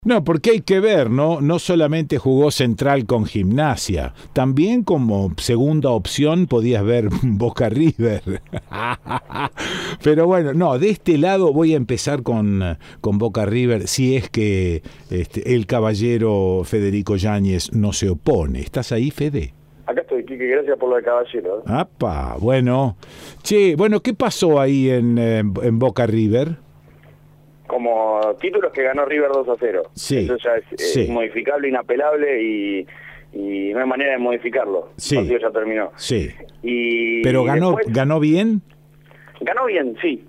No, porque hay que ver, ¿no? No solamente jugó Central con Gimnasia, también como segunda opción podías ver Boca River. Pero bueno, no, de este lado voy a empezar con Boca River, si es que el caballero Federico Yáñez no se opone. ¿Estás ahí, Fede? Acá estoy, Quique, gracias por lo de caballero. ¡Apa! Bueno. Che, bueno, ¿qué pasó ahí en Boca River? Como títulos que ganó River 2-0. Sí. Eso ya es modificable, inapelable y no hay manera de modificarlo. Sí. El partido ya terminó. Sí. Y ¿Pero ganó bien? Ganó bien, sí.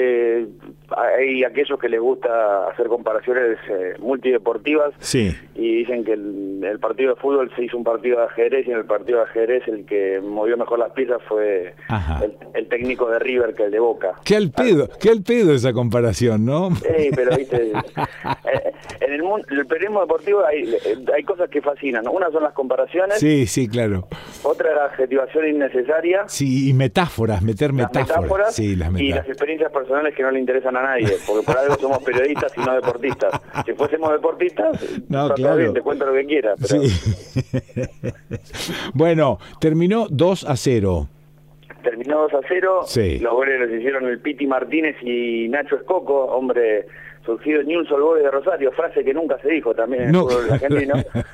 Hay aquellos que les gusta hacer comparaciones multideportivas, sí, y dicen que el partido de fútbol se hizo un partido de ajedrez, y en el partido de ajedrez el que movió mejor las piezas fue el técnico de River que el de Boca. Qué al pedo esa comparación, ¿no? Sí, pero viste, en el periodismo deportivo hay cosas que fascinan, ¿no? Una son las comparaciones. Sí, claro. Otra es la adjetivación innecesaria. Sí, y metáforas, meter metáforas. Sí, las metáforas. Y las experiencias personales que no le interesan a nadie, porque por algo somos periodistas y no deportistas. Si fuésemos deportistas, no, claro, bien, te cuento lo que quieras. Pero... Sí. Bueno, terminó 2-0. Terminó 2-0, sí. Los goles los hicieron el Piti Martínez y Nacho Escoco, hombre surgido en Newell's Old Boys de Rosario, frase que nunca se dijo también en el fútbol argentino.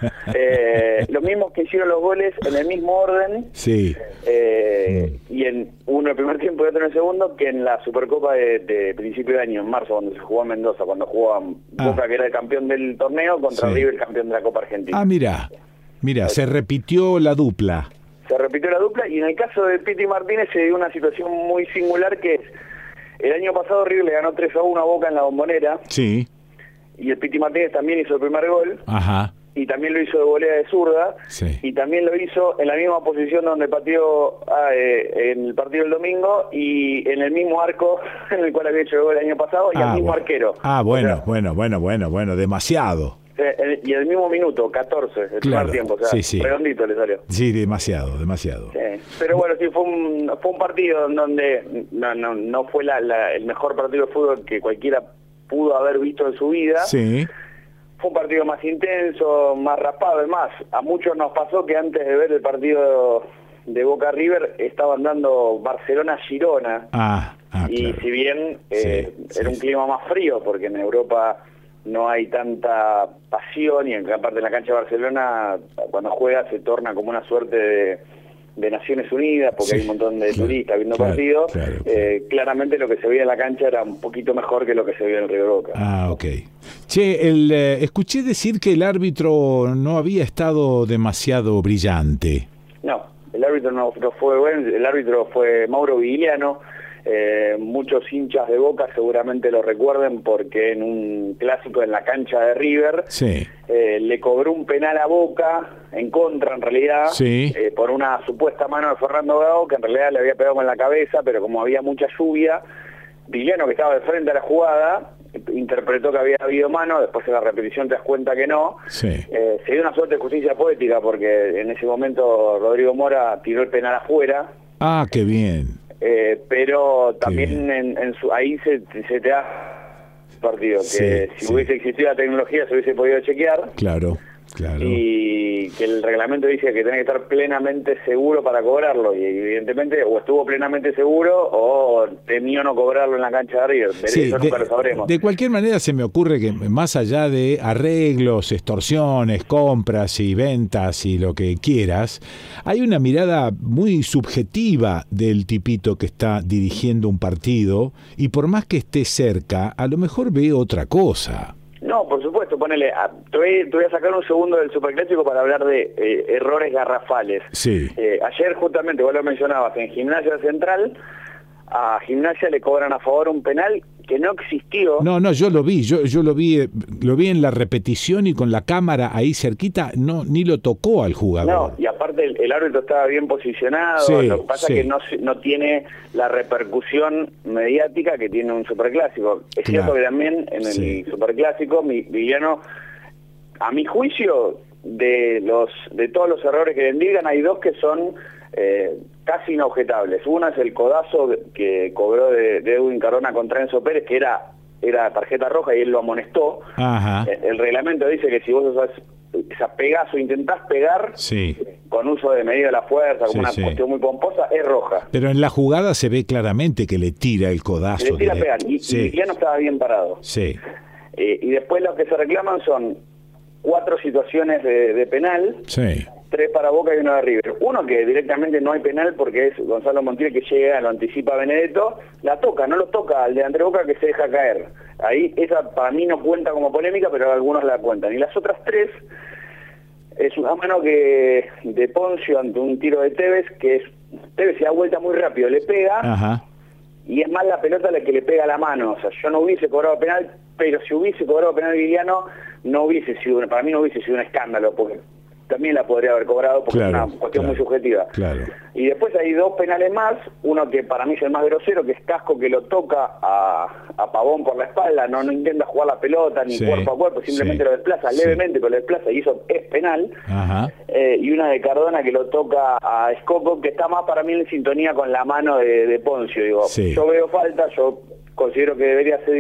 Los mismos que hicieron los goles en el mismo orden, sí. Y en uno el primer tiempo y otro en el segundo, que en la Supercopa de principio de año, en marzo, cuando se jugó en Mendoza, cuando jugaba Boca, que era el campeón del torneo, contra River, el campeón de la Copa Argentina. Ah, mira, se repitió la dupla. Se repitió la dupla, y en el caso de Piti Martínez se dio una situación muy singular, que es: el año pasado River le ganó 3-1 a Boca en la Bombonera. Sí. Y el Piti Martínez también hizo el primer gol. Ajá. Y también lo hizo de volea de zurda. Sí. Y también lo hizo en la misma posición donde pateó en el partido del domingo, y en el mismo arco en el cual había hecho el gol el año pasado, y al mismo arquero. Bueno, bueno, demasiado. Y el mismo minuto, 14, el primer tiempo, o sea, redondito le salió. Sí, demasiado. Sí. Pero bueno, sí, fue un partido en donde no fue el mejor partido de fútbol que cualquiera pudo haber visto en su vida. Sí. Fue un partido más intenso, más raspado. Además, a muchos nos pasó que antes de ver el partido de Boca River estaban dando Barcelona-Girona. Y claro, si bien era un clima más frío, porque en Europa no hay tanta pasión, y en la parte de la cancha de Barcelona, cuando juega, se torna como una suerte de Naciones Unidas, porque hay un montón de turistas viendo partidos. Claramente lo que se veía en la cancha era un poquito mejor que lo que se veía en el River Boca. Ok. Che, escuché decir que el árbitro no había estado demasiado brillante. No, el árbitro no fue bueno, el árbitro fue Mauro Vigliano. Muchos hinchas de Boca seguramente lo recuerden, porque en un clásico en la cancha de River le cobró un penal a Boca, en contra en realidad, por una supuesta mano de Fernando Gago, que en realidad le había pegado en la cabeza, pero como había mucha lluvia, Vigliano, que estaba de frente a la jugada, interpretó que había habido mano. Después en la repetición te das cuenta que no. Se dio una suerte de justicia poética, porque en ese momento Rodrigo Mora tiró el penal afuera. Ah, qué bien. Pero también ahí se te da partido, que si hubiese existido la tecnología se hubiese podido chequear. Claro. Y que el reglamento dice que tenés que estar plenamente seguro para cobrarlo, y evidentemente o estuvo plenamente seguro o temió no cobrarlo en la cancha de River. Eso nunca lo sabremos. De cualquier manera, se me ocurre que más allá de arreglos, extorsiones, compras y ventas y lo que quieras, hay una mirada muy subjetiva del tipito que está dirigiendo un partido, y por más que esté cerca, a lo mejor ve otra cosa. No, por supuesto, ponele, te voy a sacar un segundo del Superclásico para hablar de errores garrafales. Ayer justamente, vos lo mencionabas, en Gimnasia Central, a Gimnasia le cobran a favor un penal que no existió. No, yo lo vi, yo lo vi en la repetición, y con la cámara ahí cerquita, ni lo tocó al jugador. No, y aparte el árbitro estaba bien posicionado. Lo que pasa es que no tiene la repercusión mediática que tiene un Superclásico. Es cierto que también en el Superclásico, Vigliano, a mi juicio, de todos los errores que le indican, hay dos que son casi inobjetables. Una es el codazo que cobró de Edwin Cardona contra Enzo Pérez, que era era tarjeta roja y él lo amonestó. Ajá. El reglamento dice que si vos pegás o intentás pegar con uso de medida de la fuerza, como una cuestión muy pomposa, es roja. Pero en la jugada se ve claramente que le tira el codazo. Le tira a pegar, y ya no estaba bien parado. Sí. Y después lo que se reclaman son 4 situaciones de penal. Sí. 3 para Boca y 1 de River. Uno que directamente no hay penal porque es Gonzalo Montiel que llega, lo anticipa Benedetto, la toca, no lo toca al delantero Boca que se deja caer. Ahí esa para mí no cuenta como polémica, pero algunos la cuentan. Y las otras 3 es una mano que de Poncio ante un tiro de Tevez, que es Tevez se da vuelta muy rápido, le pega. Ajá. Y es más la pelota la que le pega la mano. O sea, yo no hubiese cobrado penal, pero si hubiese cobrado penal Vigliano, no hubiese sido, para mí no hubiese sido un escándalo, porque también la podría haber cobrado porque es una cuestión muy subjetiva. Claro. Y después hay 2 penales más, uno que para mí es el más grosero, que es Casco, que lo toca a Pavón por la espalda, no intenta jugar la pelota ni cuerpo a cuerpo, simplemente lo desplaza levemente, pero lo desplaza y eso es penal. Ajá. Y una de Cardona que lo toca a Escoco, que está más para mí en sintonía con la mano de Poncio. Digo, yo veo falta, yo considero que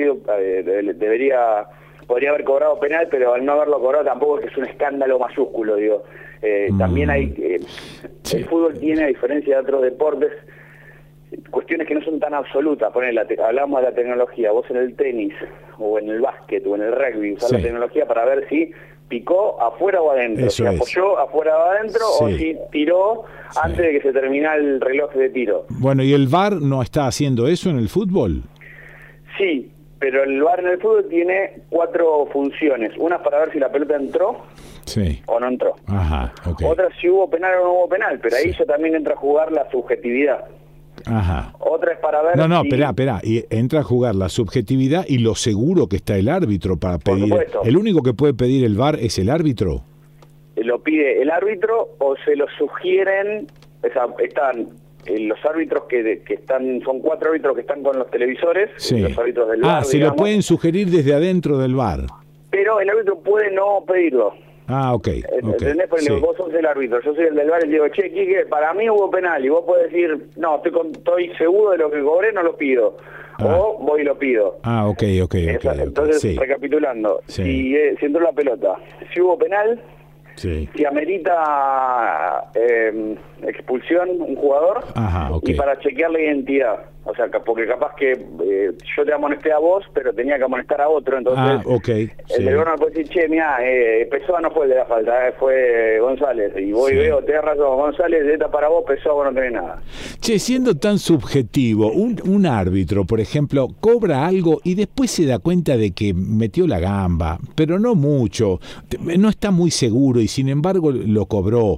podría haber cobrado penal, pero al no haberlo cobrado tampoco es que es un escándalo mayúsculo, digo. También hay... el fútbol tiene, a diferencia de otros deportes, cuestiones que no son tan absolutas. Hablamos de la tecnología, vos en el tenis, o en el básquet, o en el rugby, usás la tecnología para ver si picó afuera o adentro, si apoyó afuera o adentro, o si tiró antes de que se terminara el reloj de tiro. Bueno, ¿y el VAR no está haciendo eso en el fútbol? Sí, pero el VAR en el fútbol tiene 4 funciones. Una es para ver si la pelota entró o no entró. Ajá, okay. Otra si hubo penal o no hubo penal, pero ahí ya también entra a jugar la subjetividad. Ajá. Otra es para ver espera. Y entra a jugar la subjetividad y lo seguro que está el árbitro para pedir. Por supuesto. ¿El único que puede pedir el VAR es el árbitro? Lo pide el árbitro o se lo sugieren, están... los árbitros que están, son 4 árbitros que están con los televisores, los árbitros del VAR, se lo pueden sugerir desde adentro del VAR. Pero el árbitro puede no pedirlo. Ok. ¿Entendés? Porque vos sos el árbitro, yo soy el del VAR y digo, che, Quique, para mí hubo penal, y vos podés decir, no, estoy seguro de lo que cobré, no lo pido. O voy y lo pido. Entonces, recapitulando, si entró la pelota, si hubo penal, si amerita expulsión un jugador, y para chequear la identidad, o sea, porque capaz que yo te amonesté a vos, pero tenía que amonestar a otro, entonces el del gobierno puede decir, che, mira, Pessoa no fue el de la falta, fue González, y voy y veo, tenés razón, González, esta para vos, Pessoa, vos no tenés nada. Che, siendo tan subjetivo, un árbitro, por ejemplo, cobra algo y después se da cuenta de que metió la gamba, pero no mucho, no está muy seguro y sin embargo lo cobró.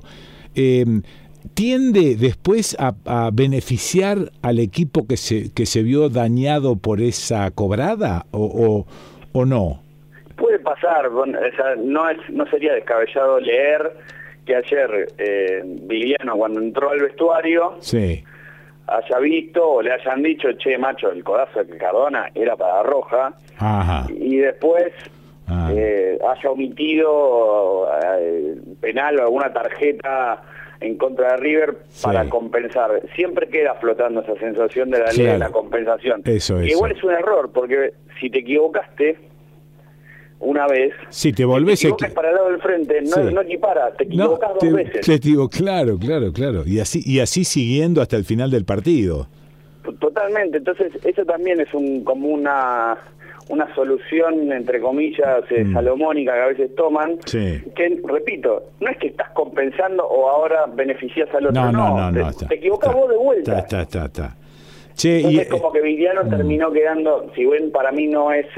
¿Tiende después a beneficiar al equipo que se vio dañado por esa cobrada o no? Puede pasar, o sea, no sería descabellado leer que ayer Vigliano, cuando entró al vestuario, haya visto o le hayan dicho, che, macho, el codazo de Cardona era para roja. Y después haya omitido penal o alguna tarjeta en contra de River para compensar. Siempre queda flotando esa sensación de la ley de la compensación. Igual es un error, porque si te equivocaste una vez, si te volvés si te equivocas para el lado del frente, no equipara, te equivocas 2 veces. Claro. Y así siguiendo hasta el final del partido. Totalmente. Entonces eso también es como una solución, entre comillas, salomónica que a veces toman, que, repito, no es que estás compensando o ahora beneficias al otro, no, te equivocas vos de vuelta. Está. Entonces como que Vigliano terminó quedando, si bien para mí no es...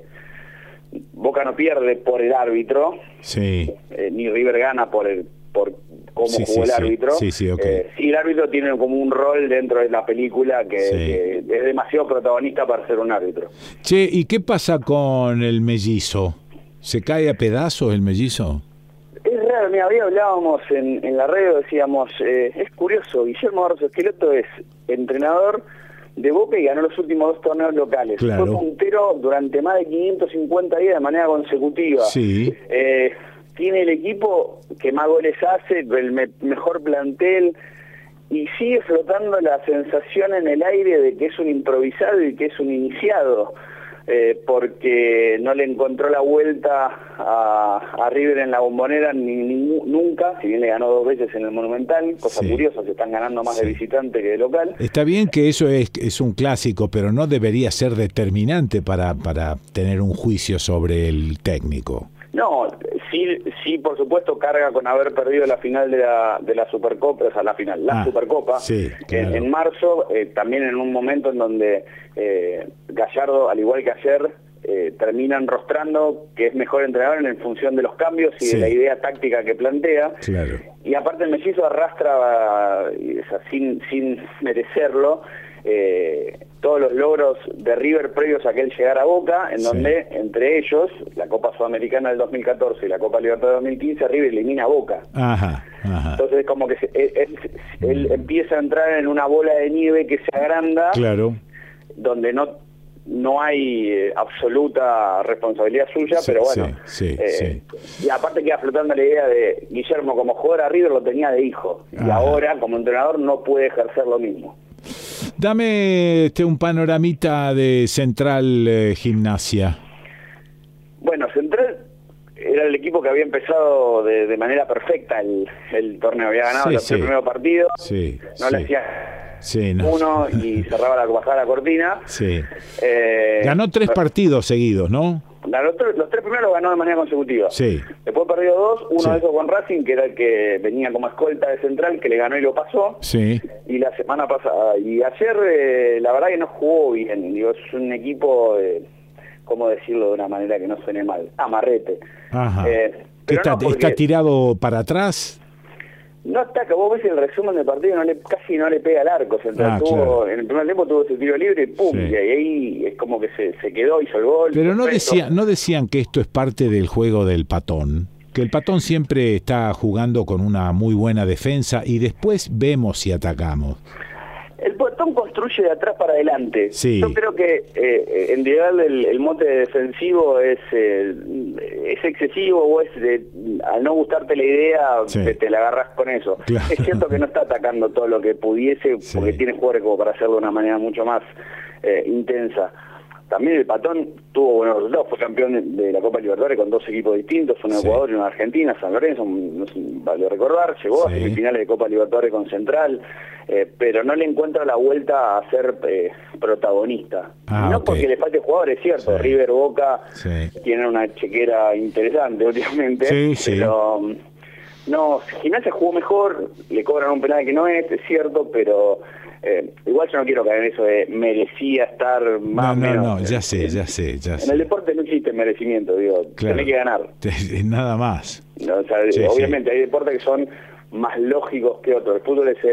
Boca no pierde por el árbitro, ni River gana por cómo jugó el árbitro. Sí, el árbitro tiene como un rol dentro de la película que es demasiado protagonista para ser un árbitro. Che, ¿y qué pasa con el mellizo? ¿Se cae a pedazos el mellizo? Es raro, mira, hablábamos en la red, decíamos, es curioso, Guillermo Barros Esqueloto es entrenador de Boca y ganó los últimos 2 torneos locales. Fue puntero durante más de 550 días de manera consecutiva. Tiene el equipo que más goles hace, el mejor plantel, y sigue flotando la sensación en el aire de que es un improvisado y que es un iniciado. porque no le encontró la vuelta a River en la Bombonera nunca, si bien le ganó 2 veces en el Monumental, cosa curiosa, se están ganando más de visitante que de local. Está bien que eso es un clásico, pero no debería ser determinante para tener un juicio sobre el técnico. No, sí, por supuesto carga con haber perdido la final de la Supercopa, o sea, la Supercopa, sí, claro. en marzo, también en un momento en donde Gallardo, al igual que ayer, termina enrostrando que es mejor entrenador en función de los cambios y de la idea táctica que plantea. Claro. Y aparte el Mellizo arrastra, o sea, sin merecerlo, todos los logros de River previos a que él llegara a Boca, en donde, entre ellos, la Copa Sudamericana del 2014 y la Copa Libertadores del 2015, River elimina a Boca. Ajá. Entonces es como que él empieza a entrar en una bola de nieve que se agranda, claro, donde no hay absoluta responsabilidad suya, pero bueno, y aparte queda flotando la idea de Guillermo como jugador a River lo tenía de hijo, y ahora como entrenador no puede ejercer lo mismo. Dame un panoramita de Central Gimnasia. Bueno, Central era el equipo que había empezado de manera perfecta el torneo, había ganado los 3 primeros partidos, no le hacía uno y bajaba la cortina. Ganó 3 partidos seguidos, ¿no? Los 3 primeros los ganó de manera consecutiva. Después perdió 2, uno de esos con Racing, que era el que venía como escolta de Central, que le ganó y lo pasó. Y la semana pasada. Y ayer, la verdad que no jugó bien. Digo, es un equipo, ¿cómo decirlo de una manera que no suene mal? Amarrete. ¿Está tirado para atrás? No está, que vos ves el resumen del partido, casi no le pega al arco. Central en el primer tiempo tuvo ese tiro libre y ¡pum! Y ahí es como que se quedó, hizo el gol. Pero no decían que esto es parte del juego del Patón, que el Patón siempre está jugando con una muy buena defensa y después vemos si atacamos. El Patón construye de atrás para adelante. Yo creo que en realidad el mote defensivo es excesivo o al no gustarte la idea te la agarras con eso. Claro. Es cierto que no está atacando todo lo que pudiese porque tiene jugadores como para hacerlo de una manera mucho más intensa. También el Patón tuvo buenos resultados, fue campeón de la Copa Libertadores con 2 equipos distintos, uno en Ecuador y uno en Argentina, San Lorenzo, vale recordar, llegó a semifinales de Copa Libertadores con Central, pero no le encuentra la vuelta a ser protagonista. No porque le falte jugadores, es cierto, River, Boca tienen una chequera interesante últimamente, pero no, Gimnasia jugó mejor, le cobran un penal que no es cierto, pero... igual yo no quiero caer en eso de merecía estar más o menos. No, ya sé. En el deporte no existe merecimiento, digo, tenés que ganar. Nada más. No, o sea, obviamente hay deportes que son más lógicos que otros. El fútbol es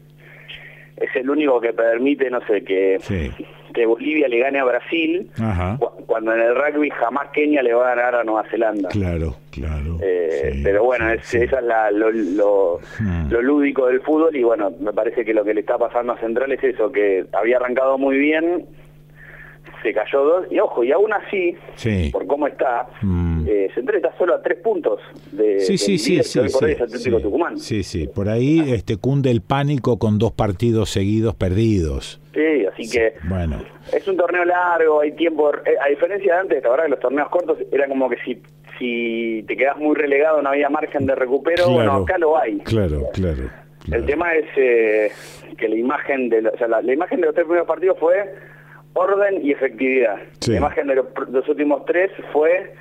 el único que permite, no sé, que Bolivia le gane a Brasil, cuando en el rugby jamás Kenia le va a ganar a Nueva Zelanda. Claro. Pero bueno, esa es lo lúdico del fútbol y bueno, me parece que lo que le está pasando a Central es eso, que había arrancado muy bien, se cayó 2, y ojo, y aún así, por cómo está, Central está solo a 3 puntos de Atlético Tucumán. Por ahí cunde el pánico con 2 partidos seguidos perdidos. Así que es un torneo largo, hay tiempo, a diferencia de antes, ahora que los torneos cortos era como que si te quedas muy relegado no había margen de recupero, bueno, acá lo hay. Claro. El tema es que la imagen de los 3 primeros partidos fue orden y efectividad. La imagen de los últimos 3 fue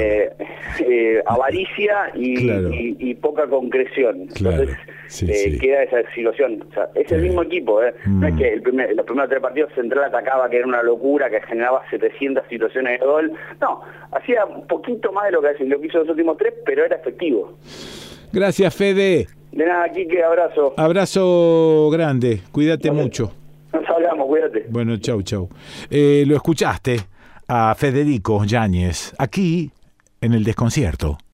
avaricia y poca concreción. Entonces queda esa situación. O sea, es el mismo equipo. No es que los primeros 3 partidos Central atacaba, que era una locura, que generaba 700 situaciones de gol. No, hacía un poquito más de lo que hizo los últimos 3, pero era efectivo. Gracias, Fede. De nada, Quique, abrazo. Abrazo grande. Cuídate mucho. Nos hablamos, cuídate. Bueno, chau. Lo escuchaste a Federico Yáñez, aquí en El Desconcierto.